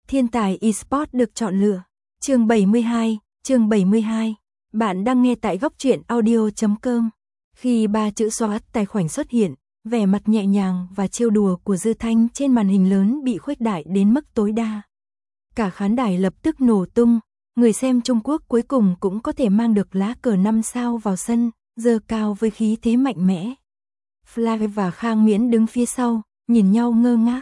Thiên tài eSports được chọn lựa. Chương 72. Bạn đang nghe tại góc truyện audio.com. Khi ba chữ xóa tài khoản xuất hiện, vẻ mặt nhẹ nhàng và trêu đùa của Dư Thanh trên màn hình lớn bị khuếch đại đến mức tối đa. Cả khán đài lập tức nổ tung, người xem Trung Quốc cuối cùng cũng có thể mang được lá cờ 5 sao vào sân, giơ cao với khí thế mạnh mẽ. Fly và Khang Miễn đứng phía sau, nhìn nhau ngơ ngác.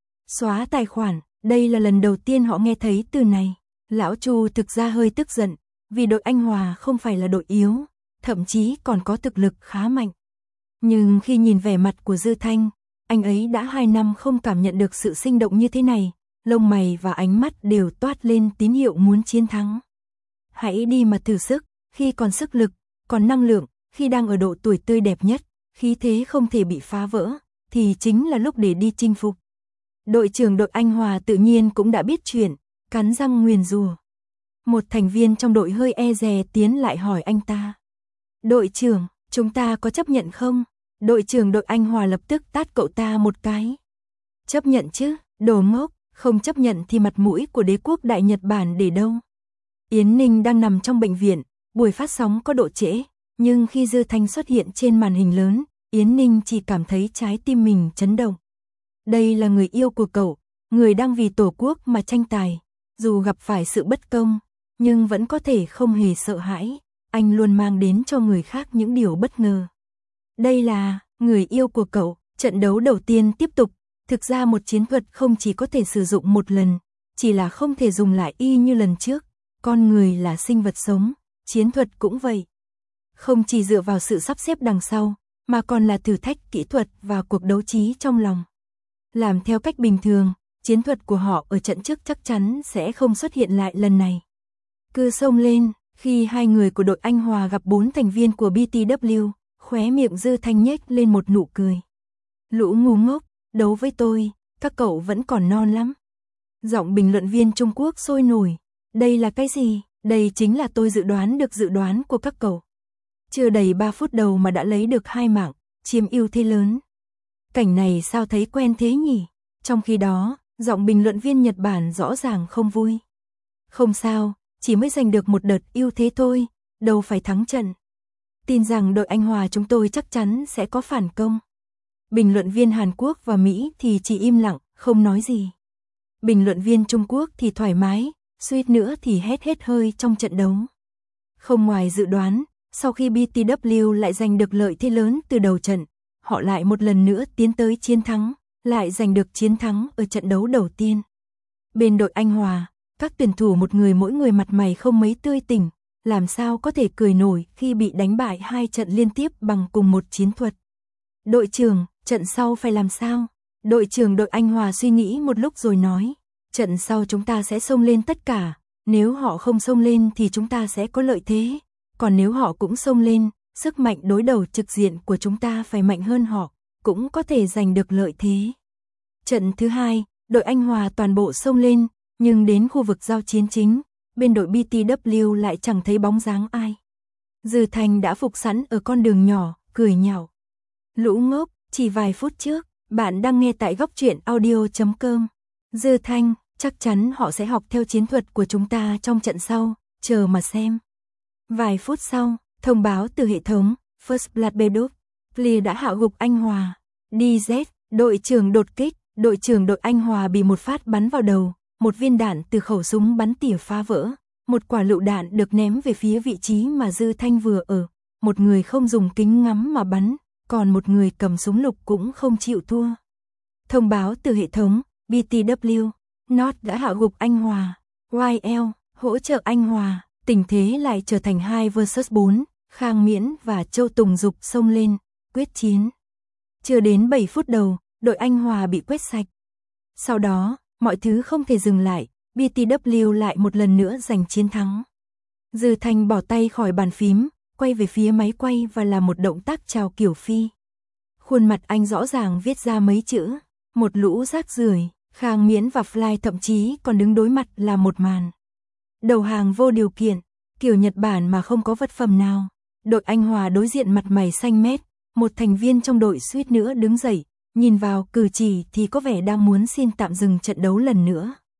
Xóa tài khoản, đây là lần đầu tiên họ nghe thấy từ này. Lão Chu thực ra hơi tức giận, vì đội Anh Hòa không phải là đội yếu, thậm chí còn có thực lực khá mạnh. Nhưng khi nhìn vẻ mặt của Dư Thanh, anh ấy đã 2 năm không cảm nhận được sự sinh động như thế này, lông mày và ánh mắt đều toát lên tín hiệu muốn chiến thắng. Hãy đi mà thử sức, khi còn sức lực, còn năng lượng, khi đang ở độ tuổi tươi đẹp nhất, khí thế không thể bị phá vỡ, thì chính là lúc để đi chinh phục. Đội trưởng đội Anh Hòa tự nhiên cũng đã biết chuyện, cắn răng nguyền rủa. Một thành viên trong đội hơi e dè tiến lại hỏi anh ta. Đội trưởng, chúng ta có chấp nhận không? Đội trưởng đội Anh Hòa lập tức tát cậu ta một cái. Chấp nhận chứ, đồ ngốc, không chấp nhận thì mặt mũi của đế quốc Đại Nhật Bản để đâu? Yến Ninh đang nằm trong bệnh viện, buổi phát sóng có độ trễ, nhưng khi Dư Thanh xuất hiện trên màn hình lớn, Yến Ninh chỉ cảm thấy trái tim mình chấn động. Đây là người yêu của cậu, người đang vì tổ quốc mà tranh tài, dù gặp phải sự bất công, nhưng vẫn có thể không hề sợ hãi, anh luôn mang đến cho người khác những điều bất ngờ. Đây là người yêu của cậu, trận đấu đầu tiên tiếp tục, thực ra một chiến thuật không chỉ có thể sử dụng một lần, chỉ là không thể dùng lại y như lần trước, con người là sinh vật sống, chiến thuật cũng vậy. Không chỉ dựa vào sự sắp xếp đằng sau, mà còn là thử thách kỹ thuật và cuộc đấu trí trong lòng. Làm theo cách bình thường, chiến thuật của họ ở trận trước chắc chắn sẽ không xuất hiện lại lần này. Cứ xông lên, khi hai người của đội Anh Hòa gặp 4 thành viên của BTW, khóe miệng Dư Thanh nhếch lên một nụ cười. Lũ ngu ngốc, đấu với tôi, các cậu vẫn còn non lắm. Giọng bình luận viên Trung Quốc sôi nổi. Đây là cái gì? Đây chính là tôi dự đoán được dự đoán của các cậu. Chưa đầy 3 phút đầu mà đã lấy được 2 mạng, chiếm ưu thế lớn. Cảnh này sao thấy quen thế nhỉ? Trong khi đó, giọng bình luận viên Nhật Bản rõ ràng không vui. Không sao, chỉ mới giành được một đợt ưu thế thôi, đâu phải thắng trận. Tin rằng đội Anh Hòa chúng tôi chắc chắn sẽ có phản công. Bình luận viên Hàn Quốc và Mỹ thì chỉ im lặng, không nói gì. Bình luận viên Trung Quốc thì thoải mái, suýt nữa thì hét hết hơi trong trận đấu. Không ngoài dự đoán, sau khi BTW lại giành được lợi thế lớn từ đầu trận, họ lại một lần nữa tiến tới chiến thắng, lại giành được chiến thắng ở trận đấu đầu tiên. Bên đội Anh Hòa, các tuyển thủ một người mỗi người mặt mày không mấy tươi tỉnh, làm sao có thể cười nổi khi bị đánh bại 2 trận liên tiếp bằng cùng một chiến thuật. Đội trưởng, trận sau phải làm sao? Đội trưởng đội Anh Hòa suy nghĩ một lúc rồi nói, trận sau chúng ta sẽ xông lên tất cả, nếu họ không xông lên thì chúng ta sẽ có lợi thế, còn nếu họ cũng xông lên, sức mạnh đối đầu trực diện của chúng ta phải mạnh hơn họ, cũng có thể giành được lợi thế. Trận thứ 2, đội Anh Hòa toàn bộ xông lên, nhưng đến khu vực giao chiến chính, bên đội BTW lại chẳng thấy bóng dáng ai. Dư Thanh đã phục sẵn ở con đường nhỏ, cười nhạo. Lũ ngốc, chỉ vài phút trước, bạn đang nghe tại góc truyện audio.com. Dư Thanh, chắc chắn họ sẽ học theo chiến thuật của chúng ta trong trận sau, chờ mà xem. Vài phút sau, thông báo từ hệ thống, First Blood Beduk, Clear đã hạ gục Anh Hòa. DZ, đội trưởng đột kích, đội trưởng đội Anh Hòa bị một phát bắn vào đầu, một viên đạn từ khẩu súng bắn tỉa phá vỡ, một quả lựu đạn được ném về phía vị trí mà Dư Thanh vừa ở, một người không dùng kính ngắm mà bắn, còn một người cầm súng lục cũng không chịu thua. Thông báo từ hệ thống, BTW, Not đã hạ gục Anh Hòa, YL, hỗ trợ Anh Hòa, tình thế lại trở thành 2 vs 4, Khang Miễn và Châu Tùng Dục xông lên, quyết chiến. Chưa đến 7 phút đầu, đội Anh Hòa bị quét sạch. Sau đó, mọi thứ không thể dừng lại, BTW lại một lần nữa giành chiến thắng. Dư Thanh bỏ tay khỏi bàn phím, quay về phía máy quay và làm một động tác chào kiểu phi. Khuôn mặt anh rõ ràng viết ra mấy chữ, một lũ rác rưởi. Khang Miễn và Fly thậm chí còn đứng đối mặt là một màn. Đầu hàng vô điều kiện, kiểu Nhật Bản mà không có vật phẩm nào. Đội Anh Hòa đối diện mặt mày xanh mét, một thành viên trong đội suýt nữa đứng dậy, nhìn vào cử chỉ thì có vẻ đang muốn xin tạm dừng trận đấu lần nữa.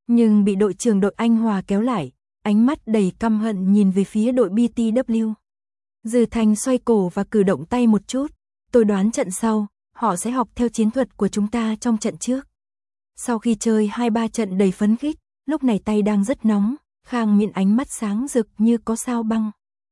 nhưng bị đội trưởng đội Anh Hòa kéo lại, ánh mắt đầy căm hận nhìn về phía đội BTW. Dư Thanh xoay cổ và cử động tay một chút, tôi đoán trận sau, họ sẽ học theo chiến thuật của chúng ta trong trận trước. Sau khi chơi 2-3 trận đầy phấn khích, lúc này tay đang rất nóng, Khang Miễn ánh mắt sáng rực như có sao băng.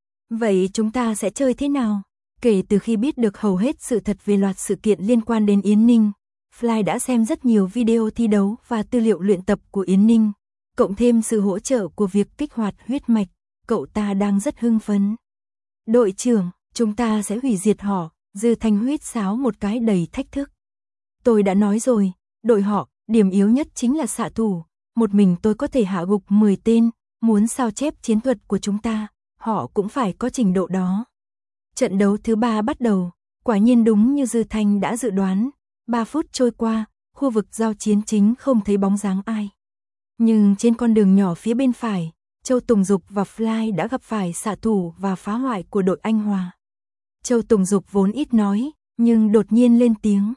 Vậy chúng ta sẽ chơi thế nào? Kể từ khi biết được hầu hết sự thật về loạt sự kiện liên quan đến Yến Ninh, Fly đã xem rất nhiều video thi đấu và tư liệu luyện tập của Yến Ninh, cộng thêm sự hỗ trợ của việc kích hoạt huyết mạch, cậu ta đang rất hưng phấn. Đội trưởng, chúng ta sẽ hủy diệt họ, Dư Thanh huýt sáo một cái đầy thách thức. Tôi đã nói rồi, đội họ, điểm yếu nhất chính là xạ thủ, một mình tôi có thể hạ gục 10 tên, muốn sao chép chiến thuật của chúng ta, họ cũng phải có trình độ đó. Trận đấu thứ 3 bắt đầu, quả nhiên đúng như Dư Thanh đã dự đoán, 3 phút trôi qua, khu vực giao chiến chính không thấy bóng dáng ai. Nhưng trên con đường nhỏ phía bên phải, Châu Tùng Dục và Fly đã gặp phải xạ thủ và phá hoại của đội Anh Hòa. Châu Tùng Dục vốn ít nói, nhưng đột nhiên lên tiếng.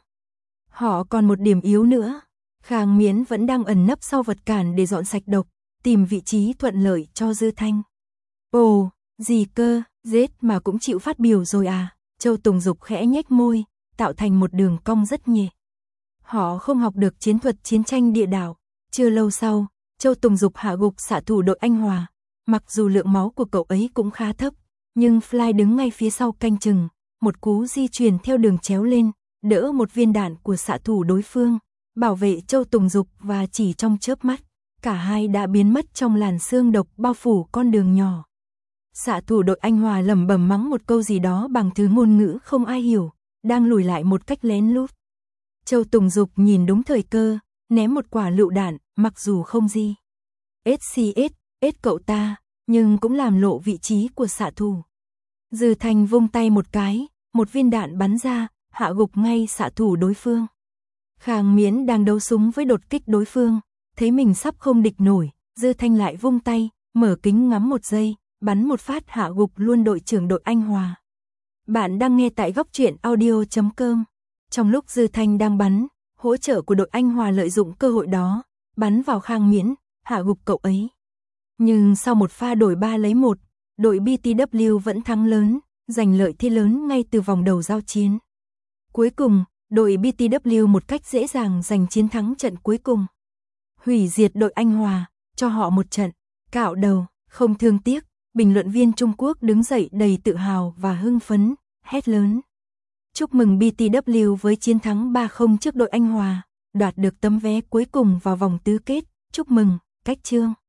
Họ còn một điểm yếu nữa. Khang Miễn vẫn đang ẩn nấp sau vật cản để dọn sạch độc, tìm vị trí thuận lợi cho Dư Thanh. Ồ, gì cơ, giết mà cũng chịu phát biểu rồi à? Châu Tùng Dục khẽ nhếch môi, tạo thành một đường cong rất nhẹ. Họ không học được chiến thuật chiến tranh địa đạo. Chưa lâu sau, Châu Tùng Dục hạ gục xạ thủ đội Anh Hòa. Mặc dù lượng máu của cậu ấy cũng khá thấp, nhưng Fly đứng ngay phía sau canh chừng, một cú di chuyển theo đường chéo lên, đỡ một viên đạn của xạ thủ đối phương, bảo vệ Châu Tùng Dục và chỉ trong chớp mắt, cả hai đã biến mất trong làn sương độc bao phủ con đường nhỏ. Xạ thủ đội Anh Hòa lẩm bẩm mắng một câu gì đó bằng thứ ngôn ngữ không ai hiểu, đang lùi lại một cách lén lút. Châu Tùng Dục nhìn đúng thời cơ, ném một quả lựu đạn, mặc dù không gì SCS cậu ta, nhưng cũng làm lộ vị trí của xạ thủ. Dư Thanh vung tay một cái, một viên đạn bắn ra, hạ gục ngay xạ thủ đối phương. Khang Miễn đang đấu súng với đột kích đối phương, thấy mình sắp không địch nổi, Dư Thanh lại vung tay, mở kính ngắm một giây, bắn một phát hạ gục luôn đội trưởng đội Anh Hòa. Bạn đang nghe tại goctruyện.audio.com. Trong lúc Dư Thanh đang bắn, hỗ trợ của đội Anh Hòa lợi dụng cơ hội đó, bắn vào Khang Miễn, hạ gục cậu ấy. Nhưng sau một pha đổi 3-1, đội BTW vẫn thắng lớn, giành lợi thế lớn ngay từ vòng đầu giao chiến. Cuối cùng, đội BTW một cách dễ dàng giành chiến thắng trận cuối cùng. Hủy diệt đội Anh Hòa, cho họ một trận, cạo đầu, không thương tiếc, bình luận viên Trung Quốc đứng dậy đầy tự hào và hưng phấn, hét lớn. Chúc mừng BTW với chiến thắng 3-0 trước đội Anh Hòa, đoạt được tấm vé cuối cùng vào vòng tứ kết, chúc mừng, cách chương.